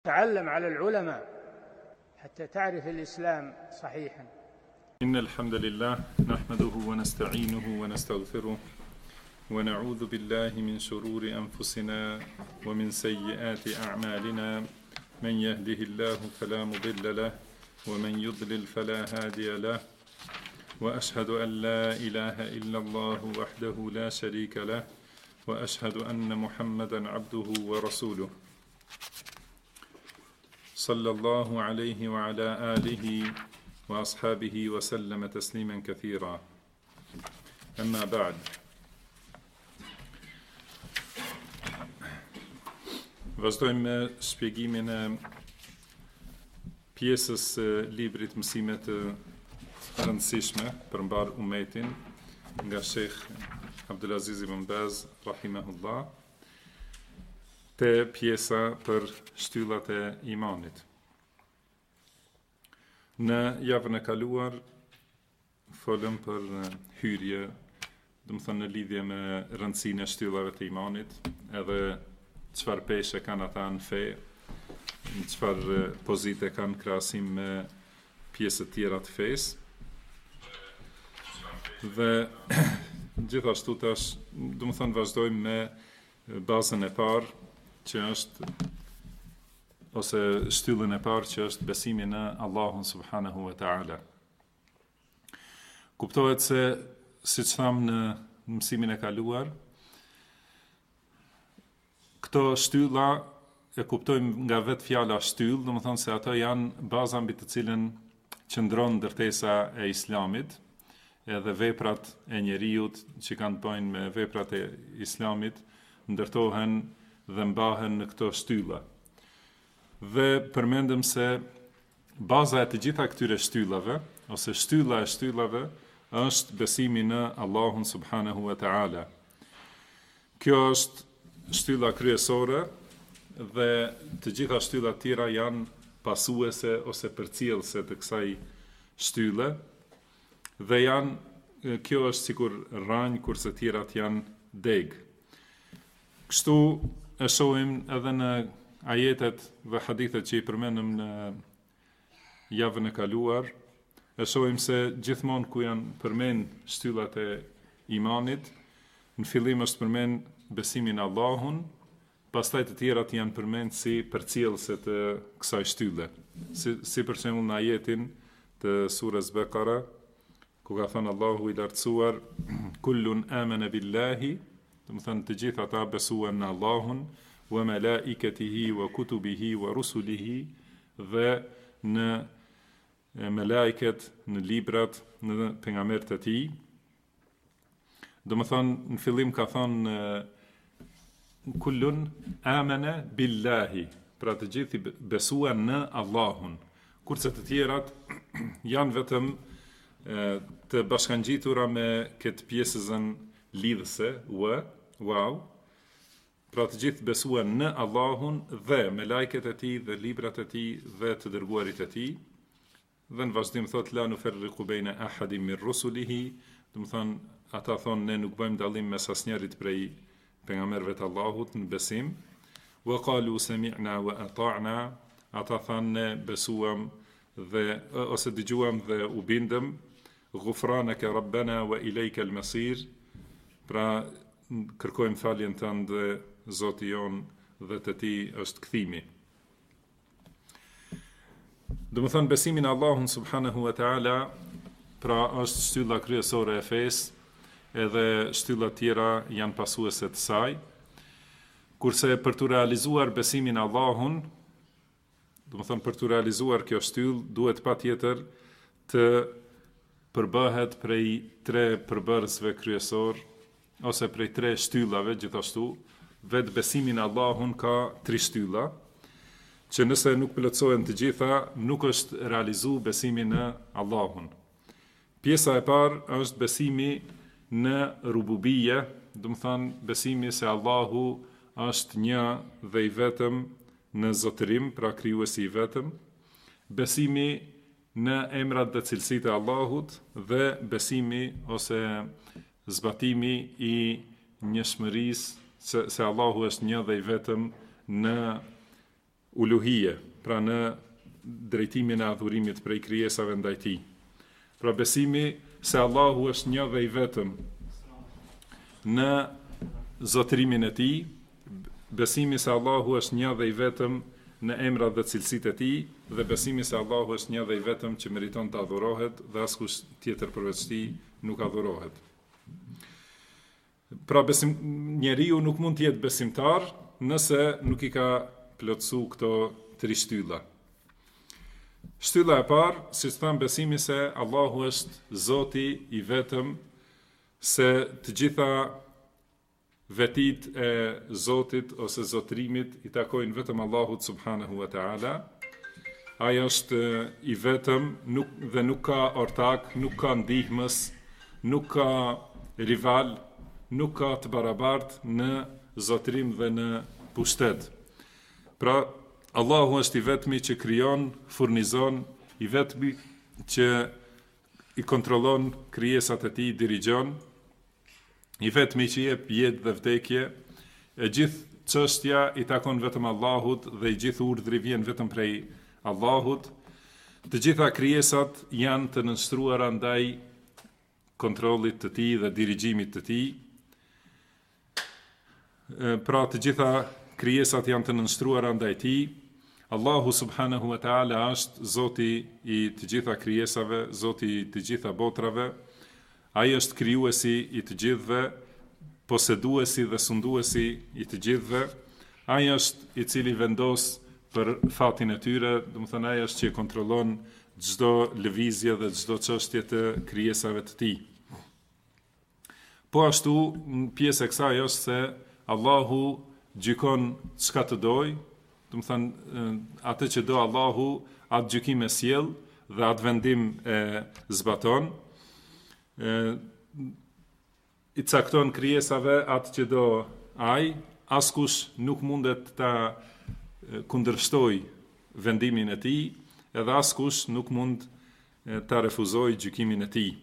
تعلم على العلماء حتى تعرف الإسلام صحيحا. إن الحمد لله نحمده ونستعينه ونستغفره ونعوذ بالله من شرور أنفسنا ومن سيئات أعمالنا. من يهده الله فلا مضل له ومن يضلل فلا هادي له، وأشهد أن لا إله إلا الله وحده لا شريك له، وأشهد أن محمدا عبده ورسوله صلى الله عليه وعلى آله وأصحابه وسلم تسليما كثيرا. أما بعد، vazhdojmë me shpjegimin e pjesës së librit Mësime të rëndësishme për mbar umetin nga Sheikh Abdulaziz ibn Baz rahimahullah, te pjesa për shtyllat e imanit. Në javën e kaluar folëm për hyrje, do të thënë në lidhje me rëndësinë e shtyllave të imanit, edhe çfarë peshe kanë ata në fe, çfarë pozite kanë krahasim me pjesët tjera të fesë. Dhe gjithashtu tash, do të thënë, vazhdojmë me bazën e parë, që është, ose shtyllën e parë, që është besimi në Allahun subhanahu wa ta'ala. Kuptohet se, siç thamë në mësimin e kaluar, këto shtylla e kuptojmë nga vetë fjala shtyll, do të thonë se ato janë baza mbi të cilën qëndron ndërtesa e Islamit, edhe veprat e njeriut që kanë të bëjnë me veprat e Islamit ndërtohen dhe mbahen në këto shtylla. Dhe përmendëm se baza e të gjitha këtyre shtyllave, ose shtylla e shtyllave, është besimi në Allahun subhanahu wa ta'ala. Kjo është shtylla kryesore, dhe të gjitha shtyllat tjera janë pasuese ose përcjellëse të kësaj shtylle, dhe janë, kjo është sikur rranjë, kurse tjerat janë deg. Kështu e shohim edhe në ajetet dhe hadithet që i përmendëm në javën e kaluar, e shohim se gjithmonë ku janë përmend shtyllat e imanit, në fillim është përmend besimin në Allahun, pastaj të tjerat janë përmend si përcjellëse të kësaj shtylle. Si për shembull në ajetin të surës Bekara, ku ka thënë Allahu i lartësuar, kullun amana billahi, do të thënë të gjithë ata besuan në Allahun, wa malaikatihi wa kutubihi wa rusulihi, dhe në melaiket, në librat, në pejgamberët e tij. Do të thënë, në fillim ka thënë kullun amana billahi, pra të gjithë besuan në Allahun, kurse të tjerat janë vetëm të bashkangjitura me këtë pjesën lidhëse, wow, pra të gjithë besuan në Allahun dhe me lajket e tij dhe librat e tij dhe të dërguarit e tij. Dhe në vazhdim thot la nufarriqu baina ahadin min rusulihi, do të thonë ata thonë ne nuk bëjmë dallim mes asnjërit prej pejgamberëve të Allahut në besim. Wa qalu sami'na wa ata'na, ata thanë ne besuam dhe ose dëgjuam dhe u bindëm. Ghufranaka rabbana wa ilayka al-masir, pra kërkojmë faljen tënde dhe Zoti jon dhe te ti është kthimi. Do të thënë besimi në Allahun subhanahu wa ta'ala, pra është shtylla kryesore e fesë, edhe shtyllat tjera janë pasuese të saj. Kurse për të realizuar besimin në Allahun, do të thënë për të realizuar kjo shtyllë, duhet patjetër të përbohet prej 3 përbërësve kryesor, ose prej 3 shtyllave gjithashtu. Vetë besimi në Allahun ka 3 shtylla, që nëse nuk plotësohen të gjitha, nuk është realizu besimi në Allahun. Pjesa e parë është besimi në rububije, do të thënë besimi se Allahu është një dhe i vetëm në zotërim, pra krijuesi i vetëm, besimi në emrat dhe cilësitë e Allahut, dhe besimi ose zbatimi i njëshmërisë se Allahu është një dhe i vetëm në uluhije, pra në drejtimin e adhurimit prej krijesave ndaj tij. Pra besimi se Allahu është një dhe i vetëm në zotërimin e tij, besimi se Allahu është një dhe i vetëm në emrat dhe cilësitë e tij, dhe besimi se Allahu është një dhe i vetëm që meriton të adhurohet dhe askush tjetër përveç tij nuk adhurohet. Pra njeriu nuk mund të jetë besimtar nëse nuk i ka plotësu këto tri shtylla. Shtylla e parë, siç tham, besimi se Allahu është Zoti i vetëm, se të gjitha vetit e Zotit ose zotërimit i takojnë vetëm Allahut subhanahu wa ta'ala. Ai është i vetëm dhe nuk ka ortak, nuk ka ndihmës, nuk ka rival, nuk ka të barabartë në zotërim dhe në pushtet. Pra, Allahu është i vetmi që krijon, furnizon, i vetmi që i kontrollon krijesat e tij, dirigjon, i vetmi që jep jetë dhe vdekje. E gjithë çështja i takon vetëm Allahut dhe i gjithë urdhri vjen vetëm prej Allahut. Të gjitha krijesat janë të nënshtruara ndaj kontrollit të tij dhe dirigjimit të tij. Pra të gjitha krijesat janë të nënshtruara ndaj tij. Allahu subhanahu wa ta'ala është Zoti i të gjitha krijesave, Zoti i të gjitha botrave. Ai është krijuesi i të gjithëve, poseduesi dhe sunduesi i të gjithëve. Ai është i cili vendos për fatin e tyre, domethënë ai është që kontrollon çdo lëvizje dhe çdo çështje të krijesave të tij. Po ashtu, pjesë e kësaj është se Allahu gjykon çka të dojë, domethënë atë që do Allahu, atë gjykim e sjell dhe atë vendim e zbaton. I cakton krijesave atë që do ai, askush nuk mundet ta kundërshtoj vendimin e tij, edhe askush nuk mund ta refuzoj gjykimin e tij.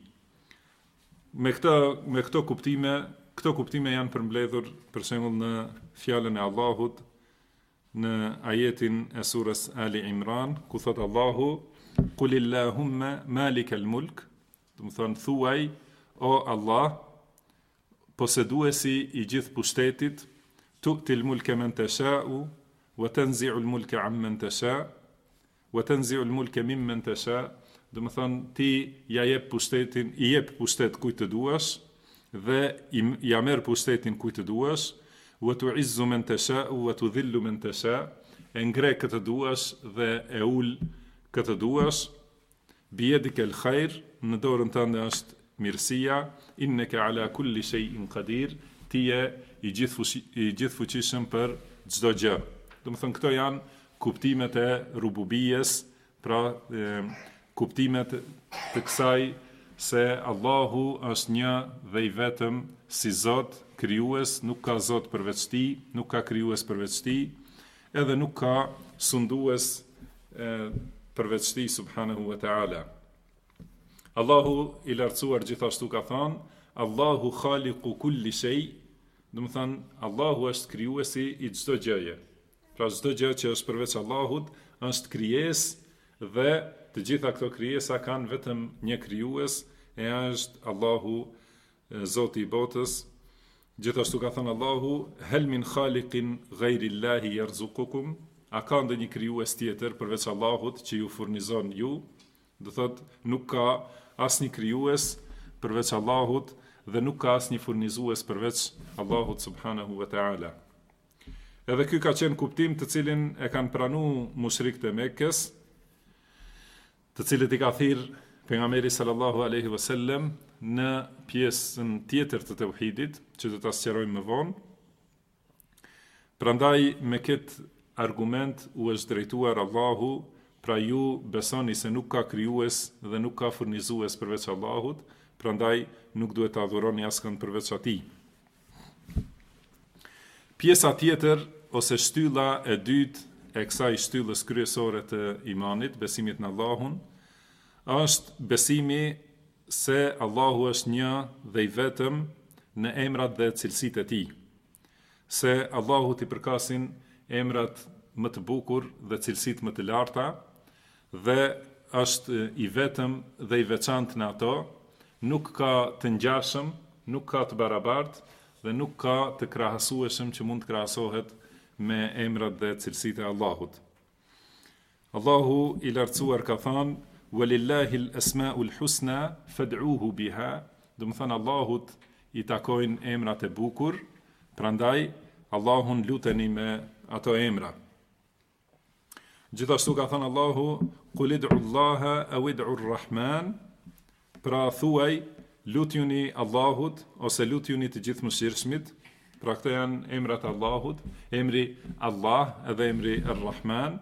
Me këto kuptime janë përmbledhur për shembull në fjalën e Allahut në ajetin e surës Ali Imran, ku thot Allahu: "Qulillahumma malikal mulk", do të thonë thuaj, o Allah, poseduesi i gjithë pushtetit, tu'til mulke men tasha'u wa tanzi'ul mulke amman tasha' wa tanzi'ul mulke mimmen tasha', do të thonë ti ja jep pushtetin, i jep pushtet kujt të duash dhe ja merr pushtetin kujt të duash. Wa tu'izzu man tasha'u wa tudhillu man tasha', e ngre këtë duash dhe e ul këtë duash. Biyadika al-khair, në dorën tënde është mirësia. Innaka ala kulli shay'in qadir, ti je i gjithfuqishëm për çdo gjë. Do të thonë këto janë kuptimet e rububijes, pra kuptimet të kësaj se Allahu është një dhe i vetëm si Zot, krijues, nuk ka Zot përveç tij, nuk ka krijues përveç tij, edhe nuk ka sundues përveç tij subhanahu wa ta'ala. Allahu i lartësuar gjithashtu ka thënë: Allahu khaliqu kulli shay, do të thonë Allahu është krijuesi i çdo gjëje. Pra çdo gjë që është përveç Allahut është krijesë dhe të gjitha këto krijesa kanë vetëm një krijues, e është Allahu, Zoti i botës. Gjithashtu ka thënë Allahu: "Hal min khaliqin ghayri Allahi yarzuqukum", a ka ndonjë krijues tjetër përveç Allahut që ju furnizon ju? Do thotë nuk ka asnjë krijues përveç Allahut dhe nuk ka asnjë furnizues përveç Allahut subhanahu wa ta'ala. Edhe ky ka qenë kuptim të cilin e kanë pranuar mushrikët e Mekkës, të cilët i ka thirrë pejgamberi sallallahu alaihi wasallam në pjesën tjetër të tauhidit, që do ta sqarojmë më vonë. Prandaj me këtë argument u është drejtuar Allahu: pra ju besoni se nuk ka krijues dhe nuk ka furnizues përveç Allahut, prandaj nuk duhet të adhuroni askënd përveç atij. Pjesa tjetër ose shtylla e dytë e kësaj shtyllës kryesore të imanit, besimit në Allahun, është besimi se Allahu është një dhe i vetëm në emrat dhe cilësitë e tij. Se Allahu t'i përkasin emrat më të bukur dhe cilësitë më të larta dhe është i vetëm dhe i veçantë në ato, nuk ka të ngjashëm, nuk ka të barabartë dhe nuk ka të krahasueshëm që mund të krahasohet me emrat dhe cilësitë e Allahut. Allahu i lartësuar ka thënë: "Walillahi al-asma'ul husna fad'uhu biha", do të thënë Allahut i takojnë emrat e bukur, prandaj Allahun luteni me ato emra. Gjithashtu ka thënë Allahu: "Qul id'u Allaha aw id'u ar-Rahman", pra thuaj lutjuni Allahut ose lutjuni të gjithë mëshirshmit. Pra këto janë emrat e Allahut, emri Allah edhe emri Ar-Rahman.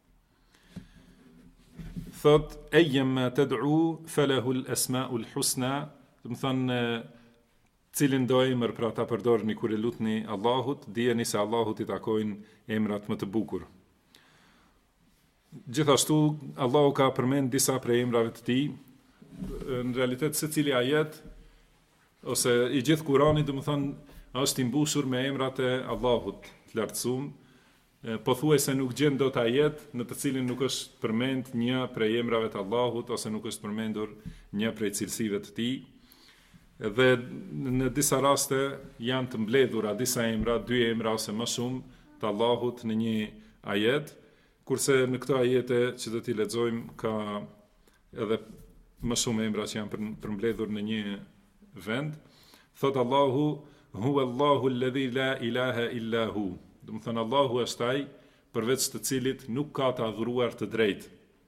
Thot ayyama tad'u falahu al-asma'ul husna, do të thënë cilin do emër pra ta përdorni kur e lutni Allahut, dijeni se Allahut i takojnë emrat më të bukur. Gjithashtu Allahu ka përmend disa prej emrave të tij. Në realitet secili ajet ose i gjithë Kurani, do të thënë, është i mbushur me emrat e Allahut të lartësuar. Pothuajse nuk gjen dot ajet në të cilin nuk është përmend një prej emrave të Allahut ose nuk është përmendur një prej cilësive të tij. Dhe në disa raste janë të mbledhura disa emra, 2 emra ose më shumë të Allahut në një ajet, kurse në këto ajete që do t'i lexojmë ka edhe më shumë emra që janë përmbledhur në një vend. Thot Allahu: "Huwa Allahu alladhi la ilaha illa hu", do të thënë Allahu është ai përveç të cilit nuk ka të adhuruar të drejtë.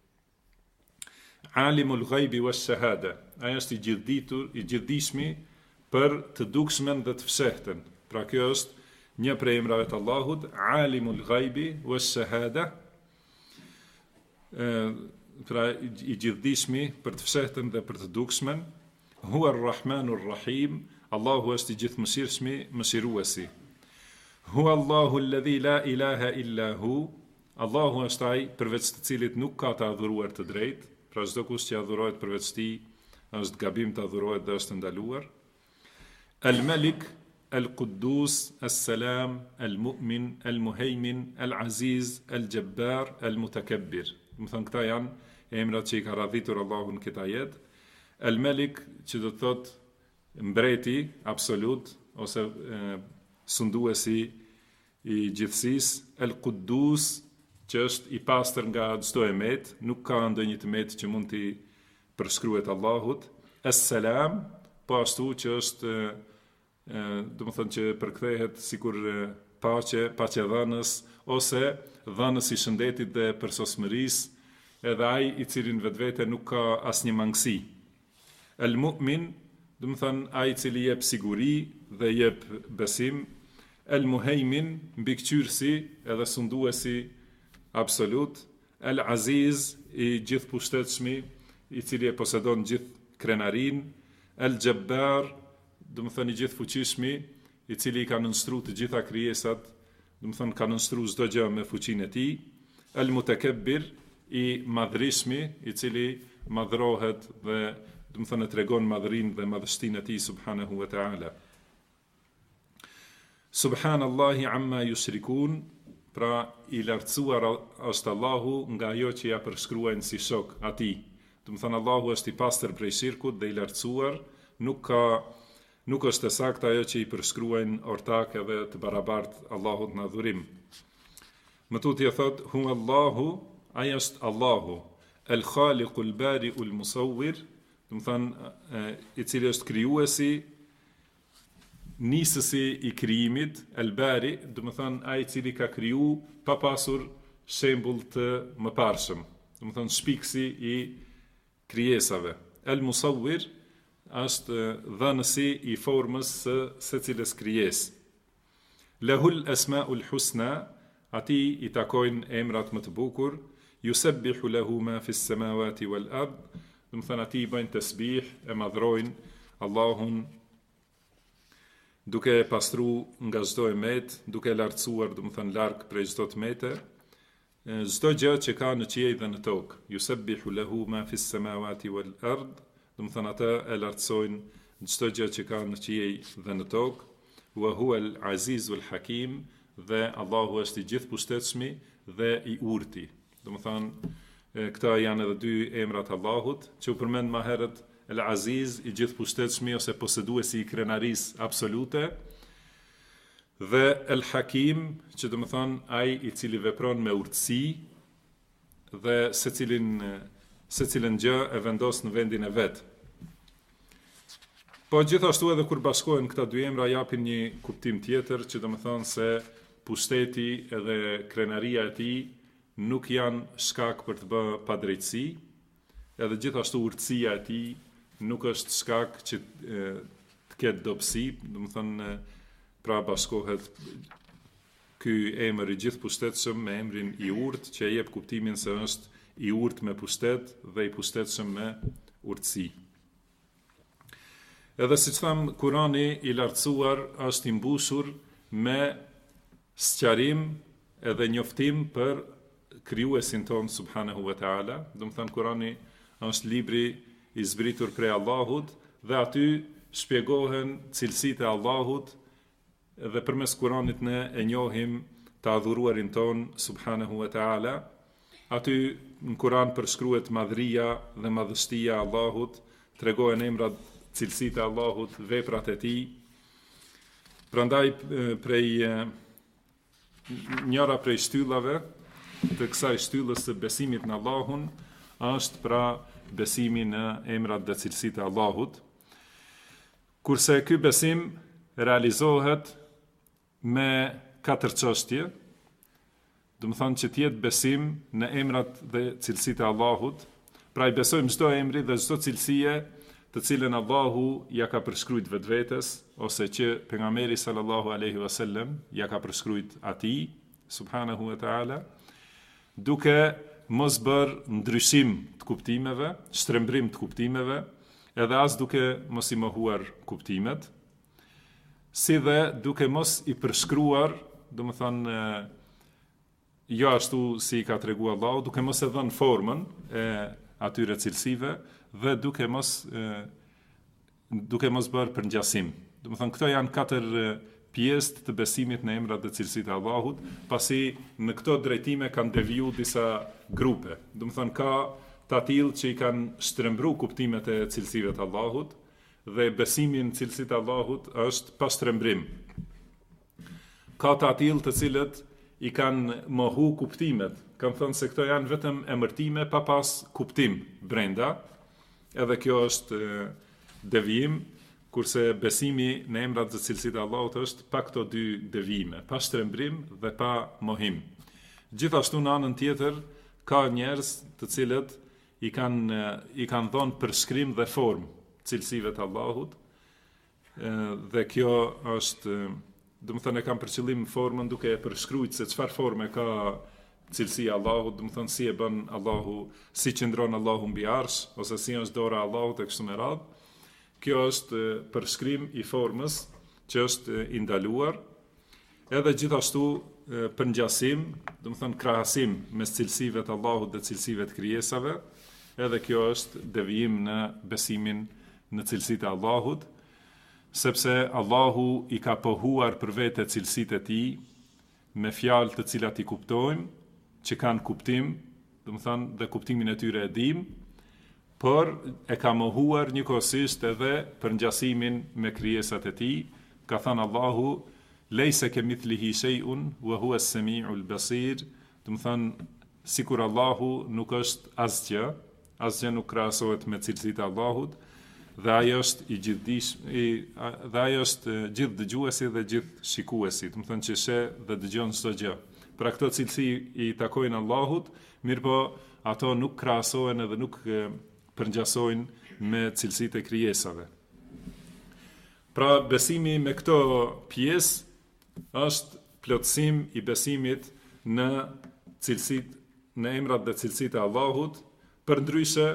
Alimul ghaibi wash-shahada, ai është i gjithdijshmi për të dukshmen dhe të fshehtën. Pra kjo është një prej emrave të Allahut, Alimul ghaibi wash-shahada, pra i gjithdijshmi për të fshehtën dhe për të dukshmen. Huwa ar-Rahmanur Rahim, Allahu është i gjithëmëshirshmi, mëshiruesi. Huwa Allahu alladhi la ilaha illa hu, Allahu është ai përveç të cilit nuk ka të adhuruar të drejtë, pra çdo kush që adhurohet përveç tij është gabim të adhurohet dhe është ndaluar. Al-Malik, Al-Quddus, As-Salam, Al-Mu'min, Al-Muhaymin, Al-Aziz, Al-Jabbar, Al-Mutakabbir. Do të thënë këta janë emrat që i ka radhitur Allahu në këtë ajet. Al-Malik, që do të thotë mbreti absolut ose sunduesi i gjithësisë. Al-Quddus, që është i pastër nga çdo emet, nuk ka ndonjë emet që mund t'i përshkruhet Allahut. As-Salam, po ashtu që është do të thonë që përkthehet sikur paqedhënës ose dhënës i shëndetit dhe përsosmërisë, edhe ai i cili në vetvete nuk ka asnjë mangësi. Al-Mu'min, do të thonë ai i cili jep siguri dhe jep besim. Al-Muhaymin, mbikëqyrësi edhe sunduesi absolut. Al-Aziz, i gjithë pushtetshmi, i cili e posedon gjithë krenarin. Al-Jabbar, do të thonë i gjithë fuqishmi, i cili i ka nënstru të gjitha krijesat, do të thonë ka nënstru çdo gjë me fuqinë e tij. Al-Mutakabbir, i madhrishmi, i cili madhrohet dhe do të thonë tregon madhrinë dhe madhështinë e tij subhanahu wa ta'ala. Subhanallahi amma yushrikun, pra i lartësuar është Allahu nga ajo që ja përshkruajnë si shok atij. Do të thonë Allahu është i pastër prej shirkut dhe i lartësuar, nuk është e saktë ajo që i përshkruajnë ortakë dhe të barabartë Allahut në adhurim. Më tutje thot: "Huwa Allahu", ai është Allahu, "El-Khaliqul Bari'ul Musawwir", do të thonë i cili është krijuesi, nisësi i krijimit. El-Bari, do të thonë ai i cili ka kriju pa pasur shembull të mëparshëm, do të thonë shpikësi i krijesave. El-Musawwir është dhënësi i formës së secilës krijesë. Lahul asmaul husna, atij i takojnë emrat më të bukur. Yusabbihu lahu ma fis samawati wal ard, do të thonë atij i bëjnë tasbih, e madhrojnë Allahun duke e pastru nga çdo emet, duke e lartësuar, do të thonë larg prej çdo tmete, çdo gjë që ka në qiell dhe në tokë. Yusabbihu lahu ma fis samawati wal ard, do të thonë ata e lartësojnë çdo gjë që ka në qiell dhe në tokë. Wa huwa al-azizul hakim, dhe Allahu është i gjithë pushtetshmi dhe i urti. Do më thonë, këta janë edhe dy emrat Allahut, që u përmend më herët, El Aziz, i gjithë pushtetshmi ose poseduesi i krenarisë absolute, dhe El Hakim, që do më thonë ai i cili vepron me urtësi dhe secilën gjë e vendos në vendin e vet. Po gjithashtu edhe kur bashkohen këta dy emra japin një kuptim tjetër, që do më thonë se pushteti edhe krenaria e tij nuk janë shkak për të bërë padrejtësi, edhe gjithashtu urtësia e tij nuk është shkak që të ketë dobësi, do më thonë pra bashkohet ky emër i gjithë pushtetshëm me emrin i urtë, që e jep kuptimin se është i urtë me pushtet dhe i pushtetshëm me urtësi. Edhe siç tham, Kurani i lartësuar është i mbushur me sqarim edhe njoftim për krijuesin ton subhanahu wa taala. Do të thënë Kurani është libri i zbritur prej Allahut dhe aty shpjegohen cilësitë e Allahut dhe përmes Kuranit ne e njohim të adhuruarin ton subhanahu wa taala. Aty në Kuran përshkruhet madhëria dhe madhështia e Allahut, tregohen emrat, cilësitë e Allahut, veprat e tij. Prandaj njëra prej shtyllave të kësaj shtyllës së besimit në Allahun është pra besimi në emrat dhe cilësitë e Allahut. Kurse ky besim realizohet me 4 çështje, do të thonë që të jetë besim në emrat dhe cilësitë e Allahut, pra i besojmë çdo emri dhe çdo cilësie të cilën Allahu ja ka përshkruajt vetvetes, ose që pejgamberi sallallahu alaihi wasallam ja ka përshkruajt atij subhanahu wa taala, duke mos bërë ndryshim të kuptimeve, shtrembrim të kuptimeve, edhe as duke mos i mohuar kuptimet, si dhe duke mos i përshkruar, do të thonë jo ashtu si i ka treguar Allahu, duke mos e dhënë formën e atyre cilësive dhe duke mos bërë përngjasim. Do të thonë këto janë 4 pjesë të besimit në emrat dhe cilësitë e Allahut, pasi në këto drejtime kanë deviju disa grupe. Do të thonë ka të tillë që i kanë shtrembru kuptimet e cilësive të Allahut dhe besimi në cilësitë e Allahut është pa shtrembrim. Ka të tillë të cilët i kanë mohu kuptimet, kanë thënë se këto janë vetëm emërtime pa pas kuptim brenda, edhe kjo është devijim, kurse besimi në emrat dhe cilësitë e Allahut është pa këto 2 devijime, pa shtrembrim dhe pa mohim. Gjithashtu në anën tjetër ka njerëz të cilët i kanë dhënë përshkrim dhe formë cilësive të Allahut, dhe kjo është, do të thënë, e kanë për qëllim formën duke e përshkruajtur se çfarë forme ka cilësia e Allahut, do të thënë si e bën Allahu, si qëndron Allahu mbi arsh, ose si është dora e Allahut e kështu me radhë. Kjo është përshkrim i formës që është i ndaluar, edhe gjithashtu përngjasim, do të thënë krahasim mes cilësive të Allahut dhe cilësive të krijesave, edhe kjo është devijim në besimin në cilësitë e Allahut, sepse Allahu i ka pohuar për vete cilësitë e tij me fjalë të cilat i kuptojmë, që kanë kuptim, do të thënë dhe kuptimin e tyre e dim, por e ka mohuar njëkohësisht edhe përngjasimin me krijesat e tij. Ka thënë Allahu, lejse kemithlihi shay'un wa huwa as-sami'ul basir, do të thënë sikur Allahu nuk është asgjë nuk krahasohet me cilësitë e Allahut, dhe ai është dhe ai është gjithë dëgjuesi dhe gjithë shikuesi, do të thënë që sheh dhe dëgjon çdo gjë. Pra këto cilësi i takojnë Allahut, mirëpo ato nuk krahasohen edhe nuk përngjasojnë me cilësitë e krijesave. Pra besimi me këto pjesë është plotësim i besimit në cilësitë, në emrat dhe cilësitë e Allahut, përndryshe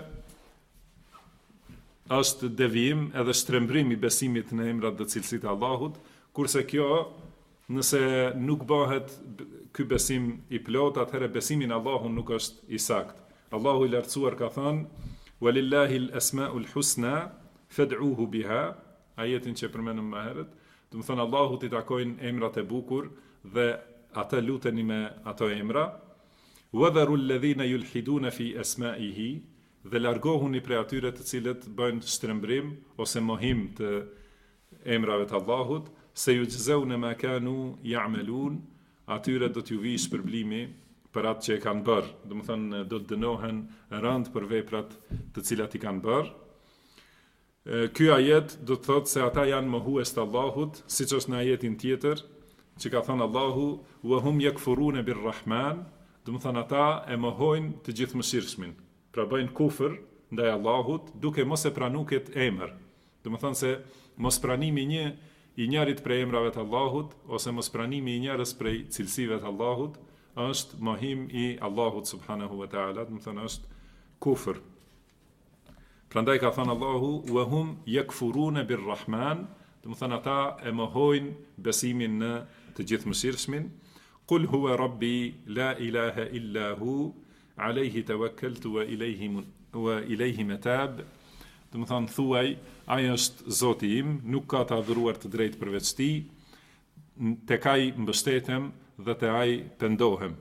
është devijim edhe shtrembrim i besimit në emrat dhe cilësitë e Allahut, kurse kjo, nëse nuk bëhet ky besim i plot, atëherë besimi në Allahun nuk është i saktë. Allahu i lartësuar ka thënë: "Walillahi al-asma'ul husna fad'uhu biha", ajetin që përmendëm më herët. Do të thonë Allahut i takojnë emrat e bukur dhe atë luteni me ato emra. Wadharu alladhina yulhiduna fi asma'ihi, dhe largohuni prej atyre të cilët bëjnë shtrembrim ose mohim të emrave të Allahut, se yujzauna ma kanu ya'malun, atyre do t'ju vijë shpërblimi për atë që e kanë bërë. Do të thënë do të dënohen rënd për veprat të cilat i kanë bërë. Ky ajet do të thotë se ata janë mohues të Allahut, siç është në ajetin tjetër, që ka thënë Allahu, wa hum yakfuruna bir-Rahman, do të thënë ata e mohojnë të gjithëmëshirshmin. Pra bëjnë kufër ndaj Allahut, duke mos e pranuar këtë emër. Do të thënë se mos pranimi i njërit prej emrave të Allahut, ose mos pranimi i njërës prej cilësive të Allahut, është mohim i Allahut subhanahu wa ta'ala, do të thënë është kufër. Prandaj ka thënë Allahu, wa hum yakfuruna bir-Rahman, do të thënë ata e mohojnë besimin në të gjithëmëshirshmin. Qul huwa rabbi la ilaha illa hu, alayhi tawakkaltu wa ilayhi matab. Do të thënë thuaj, ai është Zoti im, nuk ka të adhuruar të drejtë përveç tij, tek ai mbështetem dhe te ai pendohem.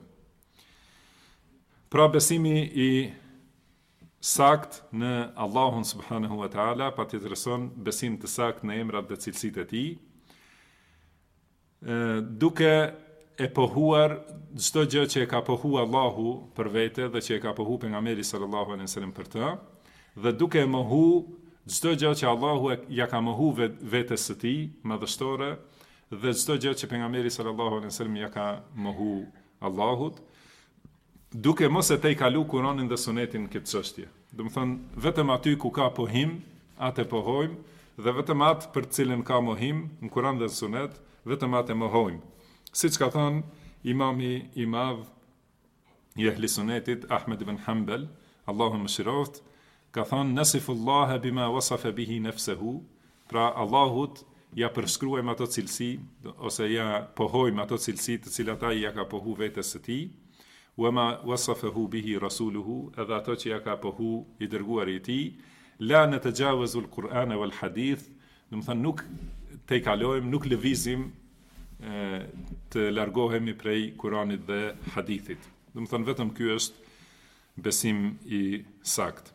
Pra besimi i sakt në Allahun subhanahu wa ta'ala, pa të intereson besim të sakt në emrat dhe cilësitë e tij, duke e pohuar çdo gjë që e ka pohuar Allahu për vete dhe që e ka pohuar pejgamberi sallallahu alaihi wasallam për të, dhe duke e mohu çdo gjë që Allahu ja ka mohu vetes së tij madhështore, dhe çdo gjë që pejgamberi sallallahu alaihi wasallam ja ka mohu Allahut, duke mos e tej kalu Kur'anin dhe Sunetin këtë çështje. Do të thonë vetëm aty ku ka pohim, atë pohojmë, dhe vetëm atë për të cilën ka mohim në Kur'an dhe Sunet, vetëm atë mohojmë. Siç ka thënë imami i madh i ehli Sunetit Ahmed ibn Hanbal, Allahu mëshiroft, ka thënë nasifullaha bima wasafa bihi nafsuhu, pra Allahut ja përshkruajmë ato cilësi ose ja pohojmë ato cilësi të cilat ai ja ka pohu vetes së tij, wama wasafahu bihi rasuluhu, edhe ato që ja ka pohu i dërguari i tij, la natajawazu al-Qur'ana wal hadith, do të thënë nuk te kalojmë, nuk lëvizim të largohemi prej Kuranit dhe hadithit. Do të thënë vetëm ky është besim i sakt.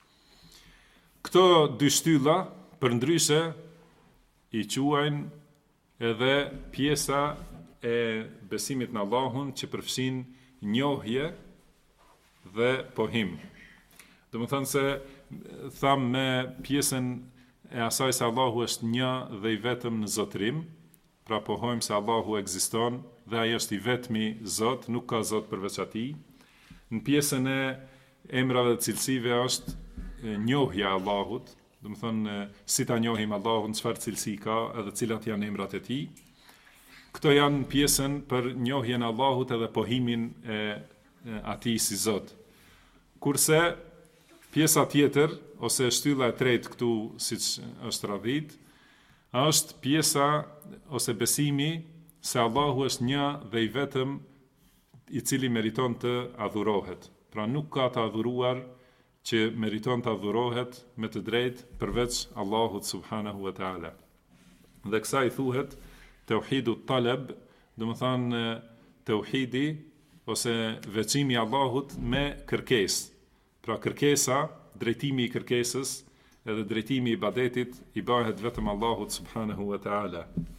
Këto dy shtylla përndryshe i quajnë edhe pjesa e besimit në Allahun që përfshin njohje dhe pohim. Do të thënë se tham me pjesën e asaj se Allahu është një dhe i vetëm në zotërim, pra pohojmë se Allahu ekziston dhe ai është i vetmi Zot, nuk ka Zot përveç atij. Në pjesën e emrave dhe cilësive është njohja e Allahut, do të thonë si ta njohim Allahun, çfarë cilësi ka, edhe cilat janë emrat e tij. Këto janë pjesën për njohjen e Allahut edhe pohimin e atij si Zot. Kurse pjesa tjetër ose shtylla e tretë këtu siç është radhit, është pjesa ose besimi se Allahu është një dhe i vetëm i cili meriton të adhurohet. Pra nuk ka të adhuruar që meriton të adhurohet me të drejtë përveç Allahut subhanahu wa ta'ala. Dhe kësaj thuhet tauhidu talab, do të thonë tauhidi ose veçimi i Allahut me kërkesë. Pra kërkesa, drejtimi i kërkesës edhe drejtimi i ibadetit i bëhet vetëm Allahut subhanahu wa ta'ala.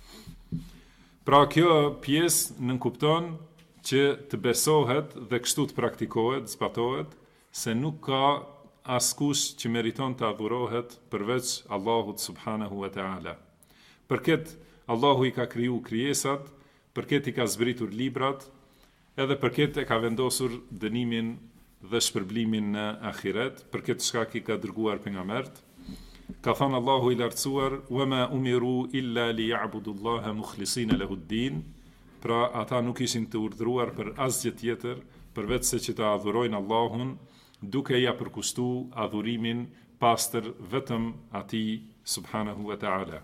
Pra kjo pjesë nënkupton që të besohet dhe kështu të praktikohet, zbatohet, se nuk ka askush që meriton të adhurohet përveç Allahut subhanahu wa ta'ala. Përket Allahu i ka kriju krijesat, përket i ka zbritur librat, edhe përket e ka vendosur dënimin dhe shpërblimin në ahiret, përket shkak i ka dërguar pejgambert. Ka thënë Allahu i lartësuar, wama umiru illa liya'budullaha mukhlisina lahu-d-din, pra ata nuk ishin të urdhëruar për asgjë tjetër përveç se që ta adhurojnë Allahun, duke ja përkushtuar adhurimin pastër vetëm atij subhanahu wa ta'ala.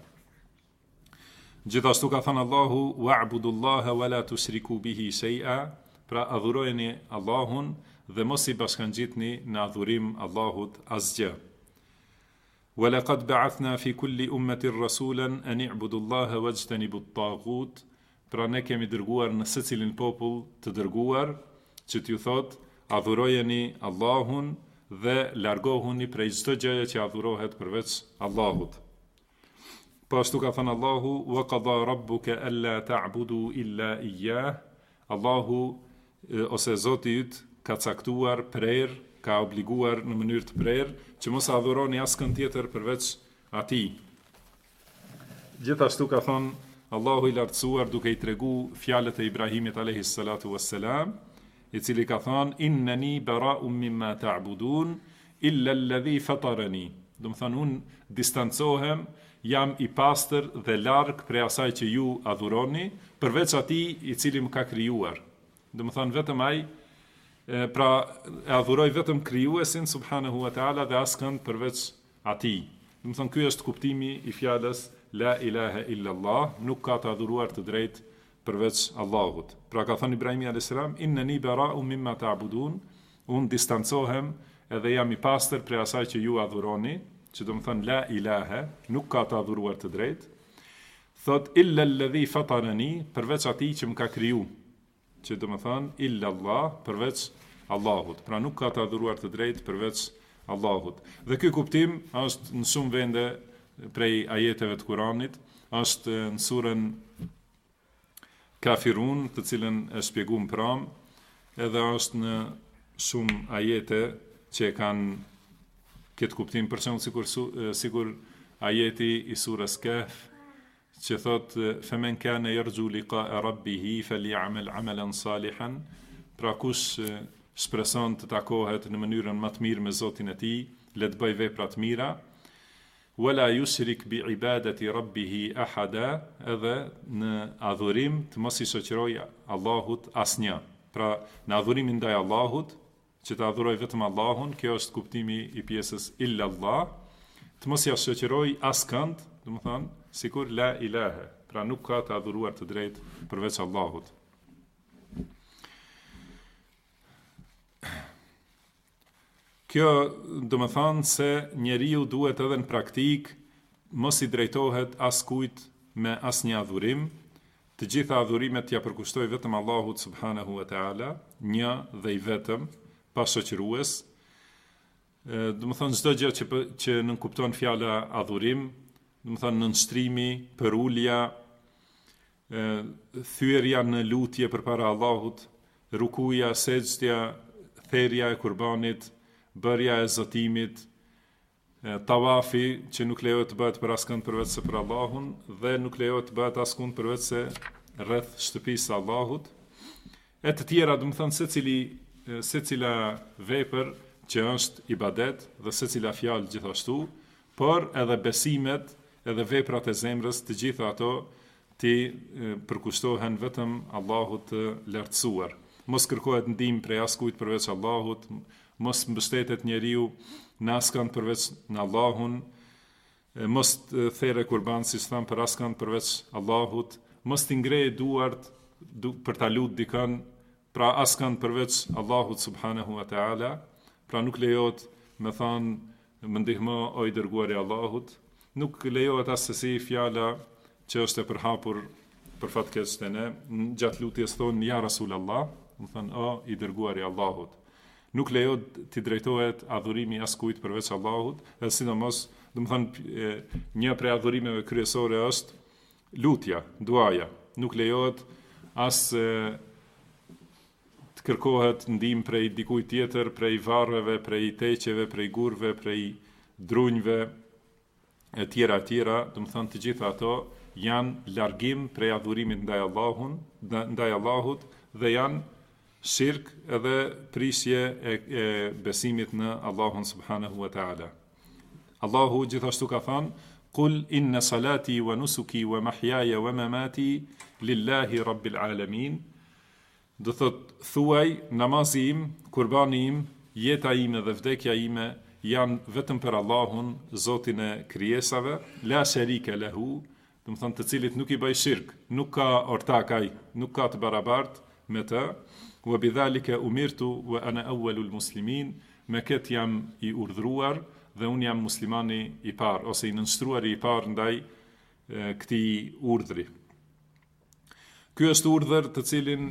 Gjithashtu ka thënë Allahu, wa'budullaha wa la tushriku bihi shay'a, pra adhurojeni Allahun dhe mos i bashkangjitni në adhurim Allahut asgjë. وَلَقَدْ بَعَثْنَا فِي كُلِّ أُمَّةٍ رَسُولًا أَنِ اعْبُدُوا اللَّهَ وَاجْتَنِبُوا الطَّاغُوتَ, pra ne kemi dërguar në secilin popull të dërguar që t'ju thot, adhurojeni Allahun dhe largohuni prej çdo gjëje që adhurohet përveç Allahut. Po ashtu ka thënë Allahu, wa qada rabbuka alla ta'budu illa iyyah. Allahu ose Zoti yt ka caktuar prerë, ka obliguar në mënyrë të prerë që mos adhuroni askën tjetër përveç atij. Gjithashtu ka thënë Allahu i lartësuar duke i tregu fjalët e Ibrahimit alayhis salatu wassalam, i cili ka thënë innani bara'un mimma ta'budun illa alladhi fatarani. Do të thonë unë distancohem, jam i pastër dhe larg prej asaj që ju adhuroni, përveç atij i cili më ka krijuar. Do të thonë vetëm ai, pra e adhuroj vetëm krijuesin subhanahu wa taala dhe askënd përveç atij. Do të thonë ky është kuptimi i fjalës la ilaha illa Allah, nuk ka të adhuruar të drejtë përveç Allahut. Pra ka thënë Ibrahimi alayhis salam, innani bara'un mimma ta'budun, unë distancohem edhe jam i pastër prej asaj që ju adhuroni, që do të thënë la ilaha, nuk ka të adhuruar të drejtë. Thot illa alladhi fatarani, përveç atij që më ka kriju, që do të thënë illa Allah, përveç Allahut. Pra nuk ka të adhuruar të drejtë përveç Allahut. Dhe ky kuptim është në shumë vende prej ajeteve të Kuranit, është në surën Kafirun, të cilën e shpjegum pram, edhe është në shumë ajete që kanë këtë kuptim, për shembull sikur ajeti i surës Kahf, që thot faman kana yarju liqa'a rabbih falyamal 'amalan salihan, pra kush shpreson të takohet në mënyrën më të mirë me Zotin e tij, le të bëj vepra të mira. Wala yushrik bi ibadati rabbih ahada, edhe në adhurim të mos i shoqëroj Allahut asnjë. Pra në adhurimin ndaj Allahut, që të adhuroj vetëm Allahun, kjo është kuptimi i pjesës illa Allah, të mos ia shoqëroj askënd, do të thonë sikur la ilaha, pra nuk ka të adhuruar të drejtë përveç Allahut. Kjo do të thonë se njeriu duhet edhe në praktik mos i drejtohet askujt me asnjë adhurim, të gjitha adhurimet t'ia përkushtoj vetëm Allahut subhanahu wa taala, një dhe i vetëm, pa shoqërues. Do të thonë çdo gjë që nënkupton fjala adhurim, do të thonë nënshtrimi, përulja, thyerja në lutje përpara Allahut, rukuja, sejdja, therrja e kurbanit, bërja e zotimit, tawafi që nuk lejohet të bëhet për askënd përveç se për Allahun, dhe nuk lejohet të bëhet askund përveç se rreth shtëpisë së Allahut. E të tjera, do të thonë secila vepër që është ibadet dhe secila fjalë gjithashtu, por edhe besimet, edhe veprat e zemrës, të gjitha ato ti përkushtohen vetëm Allahut të lartësuar. Mos kërkohet ndihmë prej askujt përveç Allahut, mos mbështetet njeriu në askënd përveç në Allahun, mos therrë kurban si thënë për askënd përveç Allahut, mos t'i ngreje duart për ta lutur dikën, pra askënd përveç Allahut subhanahu wa taala, pra nuk lejohet me thënë më ndihmo o i dërguari i Allahut, nuk lejohet asesi fjala që është e përhapur për fat keq te ne, gjatë lutjes thonë ja Rasulallah, do thënë o i dërguari i Allahut. Nuk lejohet t'i drejtohet adhurimi askujt përveç Allahut, edhe sidomos, do të thënë një prej adhurimeve kryesore është lutja, duaja. Nuk lejohet as të kërkohet ndihmë prej dikujt tjetër, prej varreve, prej teqeve, prej gurve, prej drunjve e tjera, do të thënë të gjitha ato janë largim prej adhurimit ndaj Allahut dhe janë shirk edhe prisje e besimit në Allahun subhanahu wa ta'ala. Allahu gjithashtu ka thënë, Qul inna salati wa nusuki wa mahyaya wa mamati lillahi rabbil alamin. Do thot, thuaj, namazi im, kurbani im, jeta ime dhe vdekja ime janë vetëm për Allahun, Zotin e krijesave, la sharika lahu, do të thonë të cilit nuk i bëj shirk, nuk ka ortakaj, nuk ka të barabartë me të. Wa bidhalika umirtu wa ana awwalul muslimin, me këtë jam i urdhëruar dhe unë jam muslimani i parë, ose i nënshtruari i parë ndaj këtij urdhri. Ky është urdhër të cilin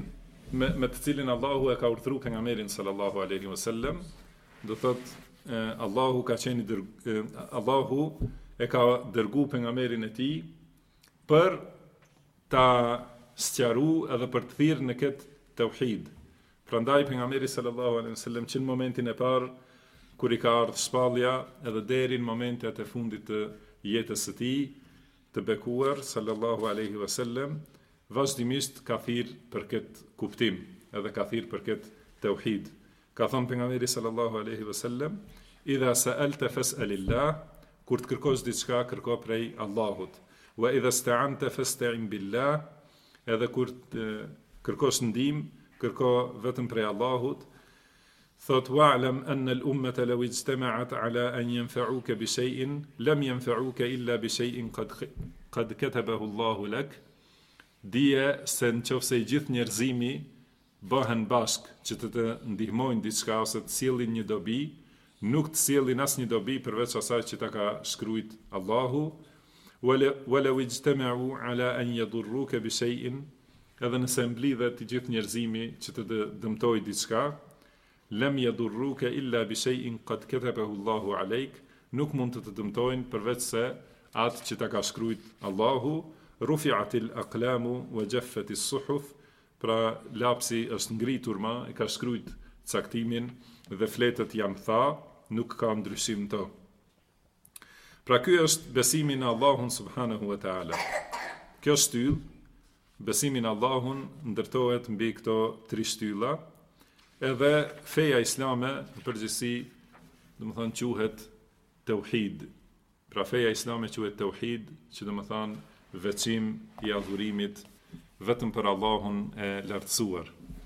me të cilin Allahu e ka urdhëruar pejgamberin sallallahu alaihi wasallam, do thotë Allahu ka qenë Allahu e ka dërguar pejgamberin e tij për ta sqaruar edhe për të thirrë në këtë tauhid. Prandaj pejgamberi sallallahu alaihi wasallam që në momentin e parë kur i ka ardhur shpallja edhe deri në momentet e fundit të jetës së tij të bekuar sallallahu alaihi wasallam, vazhdimisht ka thirrë për këtë kuptim, edhe ka thirrë për këtë tauhid. Ka thënë pejgamberi sallallahu alaihi wasallam, "Idha sa'alta fas'alillah", kur të kërkosh diçka, kërko prej Allahut. "Wa idha sta'anta fasta'in billah", edhe kur të kërkosh ndihmë, kërko vetëm prej Allahut. Thot wa'lam anna al-ummata law ijtama'at 'ala an yanfa'uka bi shay'in lam yanfa'uka illa bi shay'in qad katabahu Allahu lak. Dije se nëse i gjithë njerëzimi bëhen bashk që të ndihmojnë diçka ose të sjellin një dobi, nuk të sjellin asnjë dobi përveç asaj që ta ka shkruajt Allahu. Walaw ijtama'u 'ala an yadurruka bi shay'in, edhe nëse mblidhet të gjithë njerëzimi që të dëmtojë diçka, lam yadurruka illa bi shay'in qad katabahu Allahu alayk, nuk mund të dëmtojnë përveç se atë që ta ka shkruajt Allahu. Rufi'atil aqlamu wa jaffatis suhuf, pra lapsi është ngritur ma, e ka shkruajt caktimin dhe fletët janë tha, nuk ka ndryshim të. Pra ky është besimi në Allahun subhanahu wa ta'ala. Kjo shtyllë, besimi në Allahun, ndërtohet mbi këto tri shtylla, edhe feja islame në përgjithësi, domethënë quhet tauhid. Pra feja islame quhet tauhid, që domethënë veçim i adhurimit vetëm për Allahun e lartësuar.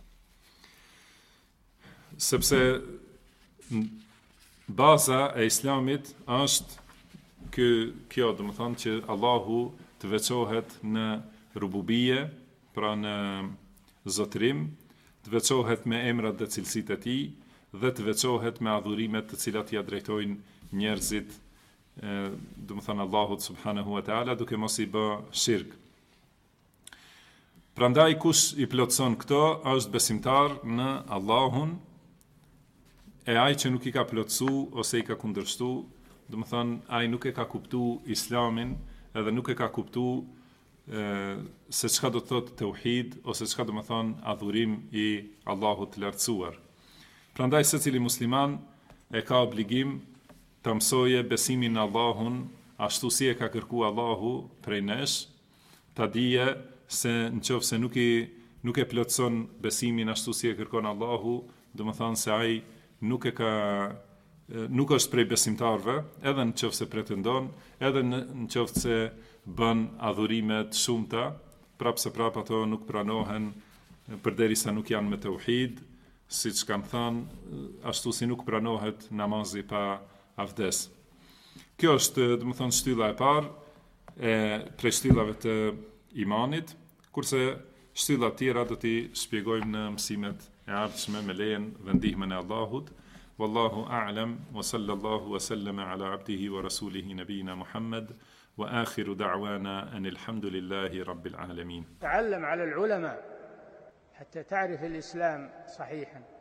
Sepse baza e islamit është kjo, domethënë që Allahu të veçohet në rububie, pra në zotrim, të veçohet me emrat dhe cilësitë e tij dhe të veçohet me adhurimet të cilat ja drejtojnë njerëzit, domethënë Allahut subhanahu wa ta'ala, duke mos i bë shirk. Prandaj kush i plotson këto është besimtar në Allahun, e ai që nuk i ka plotsu ose i ka kundërshtu, domethënë ai nuk e ka kuptuar Islamin, edhe nuk e ka kuptuar se çka do të thotë tauhid ose çka do të thonë adhurim i Allahut të lartësuar. Prandaj secili musliman e ka obligim të mësoje besimin në Allahun ashtu si e ka kërkuar Allahu prej nesh, ta dije se nëse nuk e plotson besimin ashtu si e kërkon Allahu, domethënë se ai nuk është prej besimtarve, edhe nëse pretendon, edhe nëse bën adhurime të shumta, prapse ato nuk pranohen përderisa nuk janë me tauhid, siç kanë thënë, ashtu si nuk pranohet namazi pa avdes. Kjo është, domethënë, shtylla e parë prej shtyllave të imanit, kurse shtylla të tjera do t'i shpjegojmë në mësimet e ardhshme me lejen dhe ndihmën e Allahut. Wallahu a'lam, wa sallallahu wa sallama ala abdihi wa rasulihi nabiyina Muhammad, wa akhiru da'wana anil hamdulillahi rabbil alamin. تعلم على العلماء حتى تعرف الإسلام صحيحا.